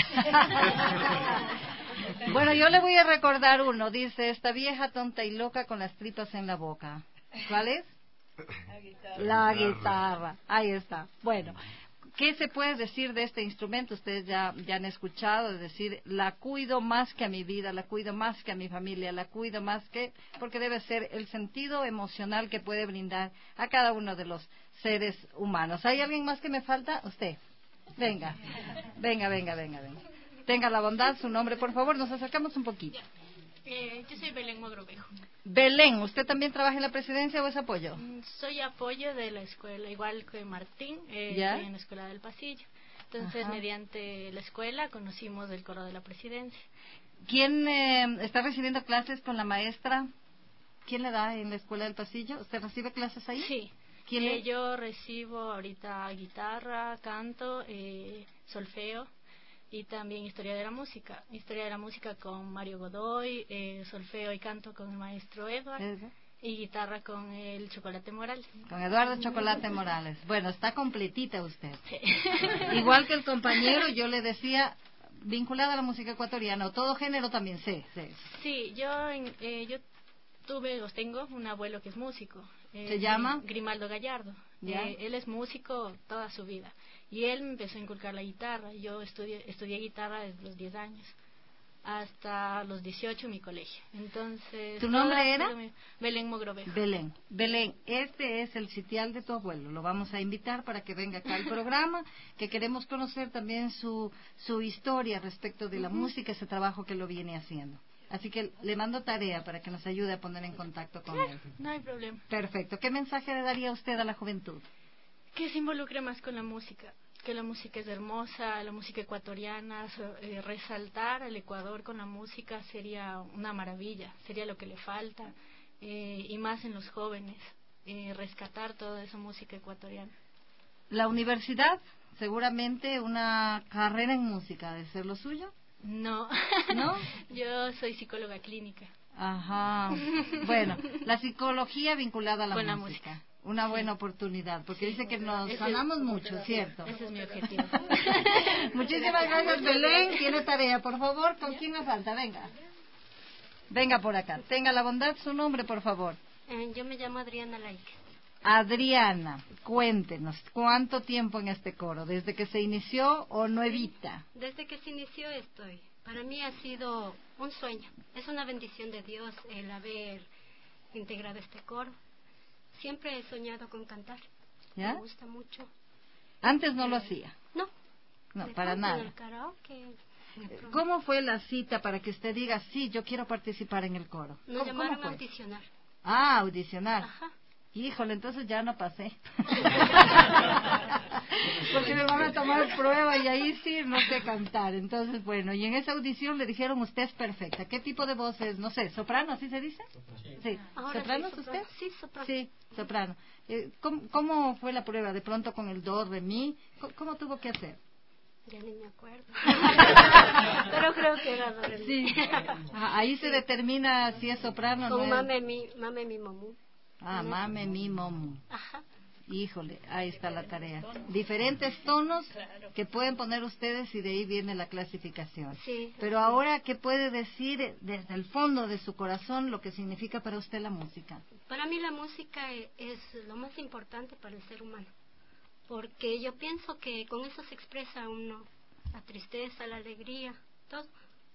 Bueno, yo le voy a recordar uno. Dice, esta vieja tonta y loca con las tripas en la boca. ¿Cuál es? La guitarra. Ahí está. Bueno, ¿qué se puede decir de este instrumento? Ustedes ya han escuchado, es decir, la cuido más que a mi vida, la cuido más que a mi familia, la cuido más que... porque debe ser el sentido emocional que puede brindar a cada uno de los seres humanos. ¿Hay alguien más que me falta? Usted. Venga. Tenga la bondad, su nombre, por favor, nos acercamos un poquito. Yo soy Belén Mogrovejo. Belén, ¿usted también trabaja en la presidencia o es apoyo? Soy apoyo de la escuela, igual que Martín, ¿Ya? en la escuela del Pasillo. Entonces, mediante la escuela conocimos el coro de la presidencia. ¿Quién está recibiendo clases con la maestra? ¿Quién le da en la escuela del Pasillo? ¿Usted recibe clases ahí? Sí. Yo recibo ahorita guitarra, canto, solfeo y también historia de la música. Historia de la música con Mario Godoy, solfeo y canto con el maestro Edward y guitarra con el Chocolate Morales. Con Eduardo Chocolate Morales. Bueno, está completita usted. Sí. Igual que el compañero, yo le decía, vinculada a la música ecuatoriana, o todo género también sé. Sí, yo tengo un abuelo que es músico. ¿Se llama? Grimaldo Gallardo. Él es músico toda su vida. Y él me empezó a inculcar la guitarra. Yo estudié guitarra desde los 10 años hasta los 18 en mi colegio. Entonces, ¿tu nombre era? Belén Mogrovejo. Belén, este es el sitial de tu abuelo. Lo vamos a invitar para que venga acá al programa, que queremos conocer también su historia respecto de la música, ese trabajo que lo viene haciendo. Así que le mando tarea para que nos ayude a poner en contacto con él. No hay problema. Perfecto. ¿Qué mensaje le daría usted a la juventud? Que se involucre más con la música, que la música es hermosa, la música ecuatoriana, resaltar al Ecuador con la música sería una maravilla, sería lo que le falta, y más en los jóvenes, rescatar toda esa música ecuatoriana. La universidad, seguramente una carrera en música, ¿debe ser lo suyo? No. ¿No? Yo soy psicóloga clínica. Ajá. Bueno, la psicología vinculada a la música. una buena oportunidad, porque dice que nos ganamos mucho, ¿cierto? Ese es mi objetivo. Muchísimas gracias, Belén. Tiene tarea, por favor. ¿Con quién me falta? Venga. Venga por acá. Tenga la bondad, su nombre, por favor. Yo me llamo Adriana Laike. Adriana, cuéntenos, ¿cuánto tiempo en este coro? ¿Desde que se inició o nuevita? Desde que se inició estoy. Para mí ha sido un sueño. Es una bendición de Dios el haber integrado este coro. Siempre he soñado con cantar. ¿Ya? Me gusta mucho. ¿Antes no lo hacía? No. No, para nada. En el karaoke. ¿Cómo fue la cita para que usted diga, sí, yo quiero participar en el coro? Nos llamaron fue? a audicionar. Ah, audicionar. Ajá. Híjole, entonces ya no pasé. Porque me van a tomar prueba y ahí sí no sé cantar. Entonces, bueno, y en esa audición le dijeron, usted es perfecta. ¿Qué tipo de voz es? No sé, ¿soprano, así se dice? Sí. ¿Soprano es usted? Sí, soprano. Sí, soprano. ¿Cómo fue la prueba? ¿De pronto con el do, re, mi? ¿Cómo tuvo que hacer? Ya ni me acuerdo. Pero creo que era do, re, mi. Sí. Ahí se determina si es soprano o no. Con mame, mi, momú. Ah, mame, mi, momu. Ajá. Híjole, ahí está la tarea. Diferentes tonos que pueden poner ustedes y de ahí viene la clasificación. Sí. Pero ahora, ¿qué puede decir desde el fondo de su corazón lo que significa para usted la música? Para mí la música es lo más importante para el ser humano. Porque yo pienso que con eso se expresa uno la tristeza, la alegría, todo.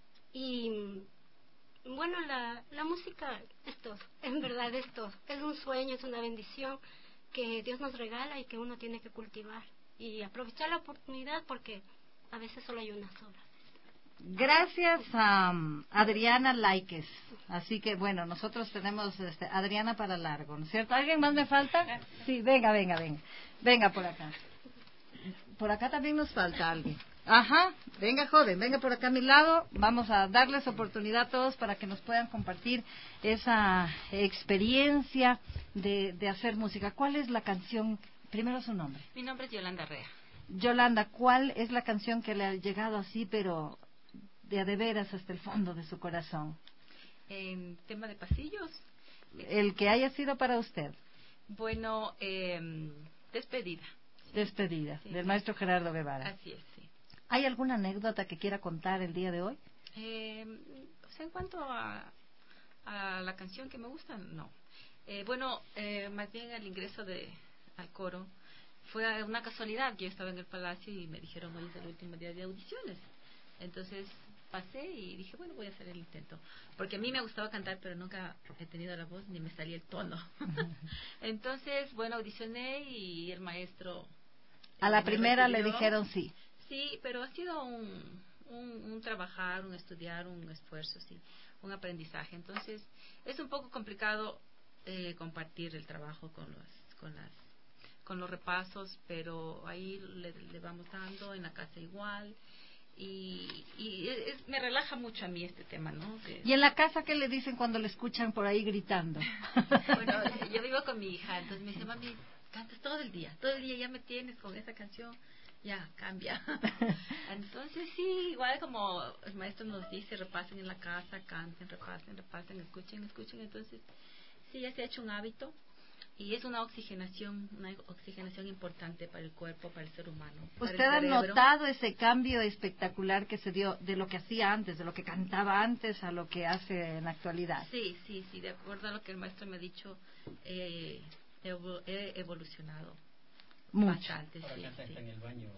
Y bueno, la música es todo, en verdad es todo. Es un sueño, es una bendición que Dios nos regala y que uno tiene que cultivar y aprovechar la oportunidad porque a veces solo hay una sola. Gracias a Adriana Laikes. Así que bueno, nosotros tenemos Adriana para largo, ¿no es cierto? ¿Alguien más me falta? Sí, venga. Venga por acá. Por acá también nos falta alguien. Ajá, venga joven, venga por acá a mi lado. Vamos a darles oportunidad a todos para que nos puedan compartir esa experiencia de hacer música. ¿Cuál es la canción? Primero su nombre. Mi nombre es Yolanda Rea. Yolanda, ¿cuál es la canción que le ha llegado así, pero de a de veras hasta el fondo de su corazón? Tema de pasillos. El que haya sido para usted. Bueno, Despedida. Despedida, sí, del maestro Gerardo Guevara. Así es, sí. ¿Hay alguna anécdota que quiera contar el día de hoy? O sea, en cuanto a la canción que me gusta, no. Bueno, más bien el ingreso al coro fue una casualidad. Yo estaba en el Palacio y me dijeron, hoy es el último día de audiciones. Entonces pasé y dije, bueno, voy a hacer el intento. Porque a mí me gustaba cantar, pero nunca he tenido la voz ni me salía el tono. Entonces, bueno, audicioné y el maestro... A la primera le dijeron sí. Sí, pero ha sido un trabajar, un estudiar, un esfuerzo, sí, un aprendizaje. Entonces, es un poco complicado compartir el trabajo con los repasos, pero ahí le vamos dando, en la casa igual. Y me relaja mucho a mí este tema, ¿no? ¿Y en la casa qué le dicen cuando le escuchan por ahí gritando? Bueno, yo vivo con mi hija, entonces me dice, mami, cantas todo el día ya me tienes con esa canción, ya, cambia. Entonces sí, igual como el maestro nos dice, repasen en la casa, canten, repasen, escuchen, entonces sí, ya se ha hecho un hábito. Y es una oxigenación importante para el cuerpo, para el ser humano. ¿Usted ha notado ese cambio espectacular que se dio de lo que hacía antes, de lo que cantaba antes a lo que hace en la actualidad? Sí, de acuerdo a lo que el maestro me ha dicho, he evolucionado. Mucho. Bastante, sí. En el baño.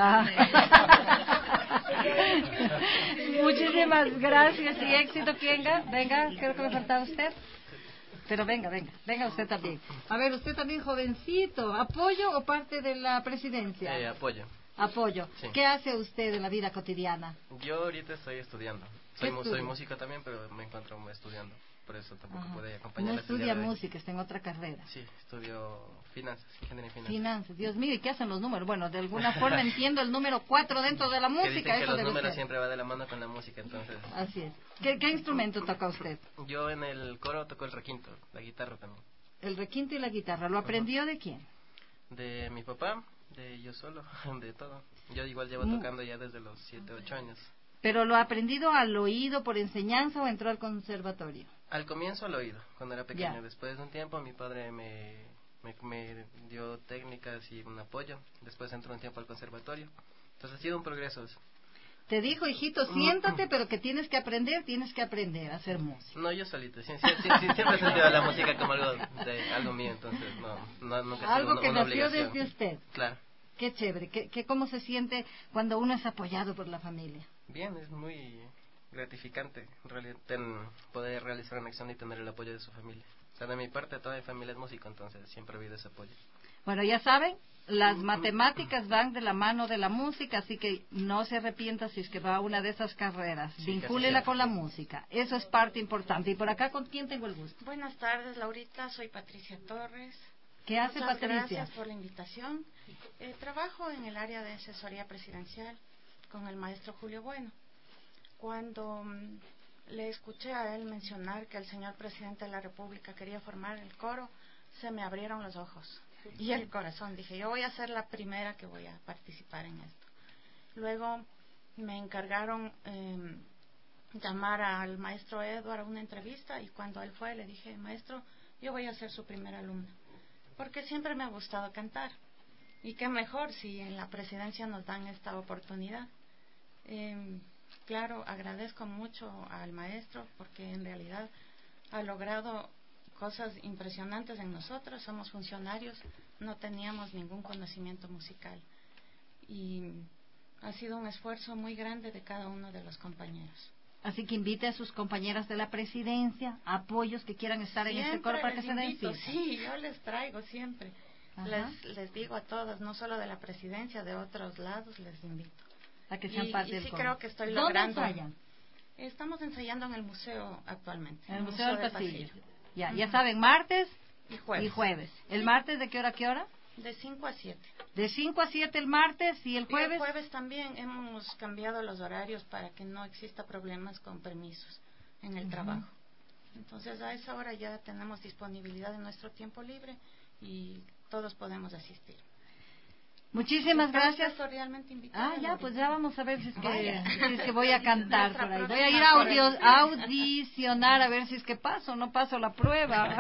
Muchísimas gracias y éxito. Venga, creo que me faltaba usted. Pero venga usted también. A ver, usted también jovencito. ¿Apoyo o parte de la presidencia? Apoyo. Sí. ¿Qué hace usted en la vida cotidiana? Yo ahorita estoy estudiando. Soy músico también, pero me encuentro estudiando. Por eso tampoco puede acompañar. No estudia música, está en otra carrera. Sí, estudio finanzas, ingeniería en finanzas. Finanzas, Dios mío, ¿y qué hacen los números? Bueno, de alguna forma entiendo el número 4 dentro de la música. Que dicen que los números siempre va de la mano con la música, entonces. Así es. ¿Qué instrumento toca usted? Yo en el coro toco el requinto, la guitarra también. El requinto y la guitarra, ¿lo aprendió de quién? De mi papá, de yo solo, de todo. Yo igual llevo tocando ya desde los 7, 8 años. ¿Pero lo ha aprendido al oído por enseñanza o entró al conservatorio? Al comienzo al oído, cuando era pequeño. Después de un tiempo mi padre me me dio técnicas y un apoyo. Después entró un tiempo al conservatorio. Entonces ha sido un progreso eso. Te dijo, hijito, siéntate, pero que tienes que aprender a hacer música. No, yo solito, siempre he sentido la música como algo mío, entonces nunca ha sido algo que una nació obligación. desde usted. Claro. Qué chévere, ¿cómo se siente cuando uno es apoyado por la familia? Bien, es muy gratificante en realidad poder realizar una acción y tener el apoyo de su familia. O sea, de mi parte, toda mi familia es músico, entonces siempre ha habido ese apoyo. Bueno, ya saben, las matemáticas van de la mano de la música, así que no se arrepienta si es que va a una de esas carreras. Sí, vincúlela con la música, eso es parte importante. ¿Y por acá con quién tengo el gusto? Buenas tardes, Laurita, soy Patricia Torres. ¿Qué hace Muchas Patricia? Gracias por la invitación. Trabajo en el área de asesoría presidencial con el maestro Julio Bueno. Cuando le escuché a él mencionar que el señor presidente de la República quería formar el coro, se me abrieron los ojos y el corazón. Dije, yo voy a ser la primera que voy a participar en esto. Luego me encargaron llamar al maestro Edward a una entrevista, y cuando él fue le dije, maestro, yo voy a ser su primera alumna, porque siempre me ha gustado cantar, y qué mejor si en la presidencia nos dan esta oportunidad. Claro, agradezco mucho al maestro porque en realidad ha logrado cosas impresionantes en nosotros. Somos funcionarios, no teníamos ningún conocimiento musical, y ha sido un esfuerzo muy grande de cada uno de los compañeros. Así que invite a sus compañeras de la presidencia, apoyos que quieran estar Siempre en este coro para que se den cita. Sí, yo les traigo siempre. Les digo a todas, no solo de la presidencia, de otros lados les invito. A que sean parte del sí coro. Creo que estoy ¿Dónde logrando. ensayan? Estamos ensayando en el museo actualmente. En el Museo del Pasillo. Ya saben, martes y jueves. ¿El martes de qué hora a qué hora? De 5 a 7. De 5 a 7 el martes, y el jueves. Y el jueves también hemos cambiado los horarios para que no exista problemas con permisos en el trabajo. Entonces a esa hora ya tenemos disponibilidad de nuestro tiempo libre y todos podemos asistir. Muchísimas gracias. Cordialmente invitada. Pues ya vamos a ver si es que voy a cantar por ahí. Voy a ir a audicionar a ver si es que paso o no paso la prueba.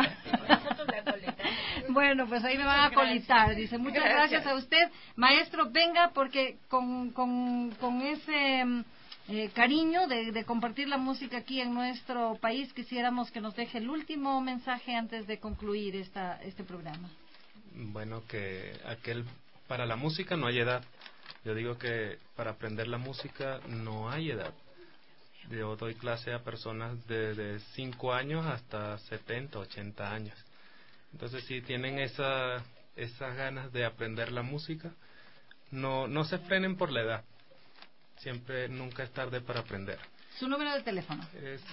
Bueno, pues ahí me van a colitar. Dice, muchas gracias a usted. Maestro, venga, porque con ese cariño de compartir la música aquí en nuestro país, quisiéramos que nos deje el último mensaje antes de concluir este programa. Bueno, para la música no hay edad. Yo digo que para aprender la música no hay edad. Yo doy clase a personas de 5 años hasta 70, 80 años. Entonces, si tienen esas ganas de aprender la música, no se frenen por la edad. Nunca es tarde para aprender. ¿Su número de teléfono?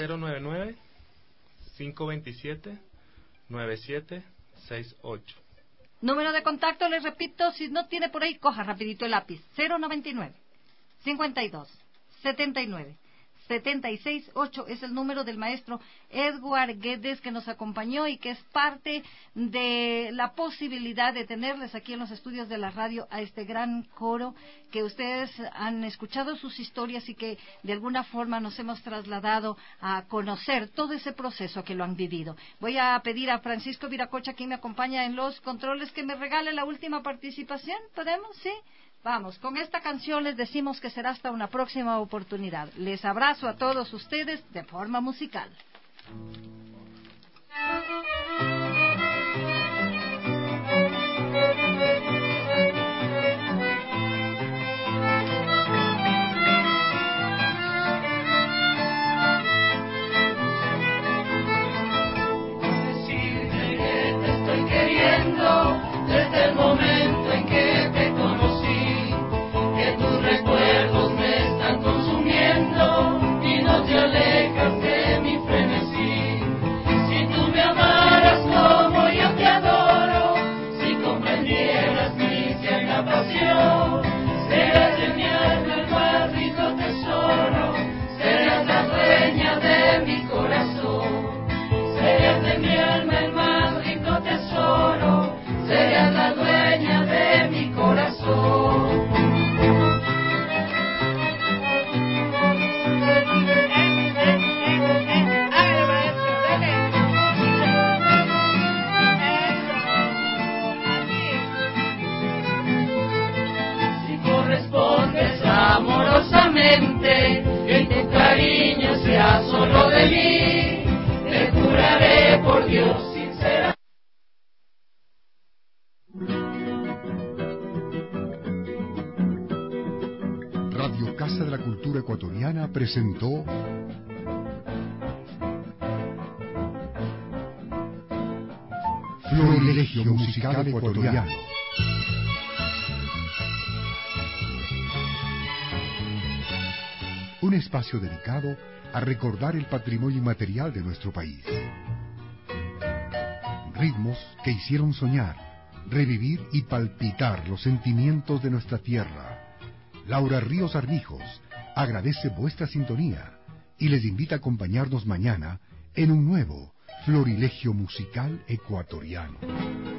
099-527-9768. Número de contacto, les repito, si no tiene por ahí, coja rapidito el lápiz. 099-52-79-76-8 es el número del maestro Edward Guedes, que nos acompañó y que es parte de la posibilidad de tenerles aquí en los estudios de la radio a este gran coro, que ustedes han escuchado sus historias y que de alguna forma nos hemos trasladado a conocer todo ese proceso que lo han vivido. Voy a pedir a Francisco Viracocha, quien me acompaña en los controles, que me regale la última participación. ¿Podemos? ¿Sí? Vamos, con esta canción les decimos que será hasta una próxima oportunidad. Les abrazo a todos ustedes de forma musical. Decirte que te estoy queriendo desde el momento en que te conocí, que tus recuerdos me están consumiendo y no te alejas de mi frenesí. Si tú me amas Cultura Ecuatoriana presentó Florilegio Musical Ecuatoriano. Un espacio dedicado a recordar el patrimonio inmaterial de nuestro país. Ritmos que hicieron soñar, revivir y palpitar los sentimientos de nuestra tierra. Laura Ríos Armijos agradece vuestra sintonía y les invita a acompañarnos mañana en un nuevo Florilegio Musical Ecuatoriano.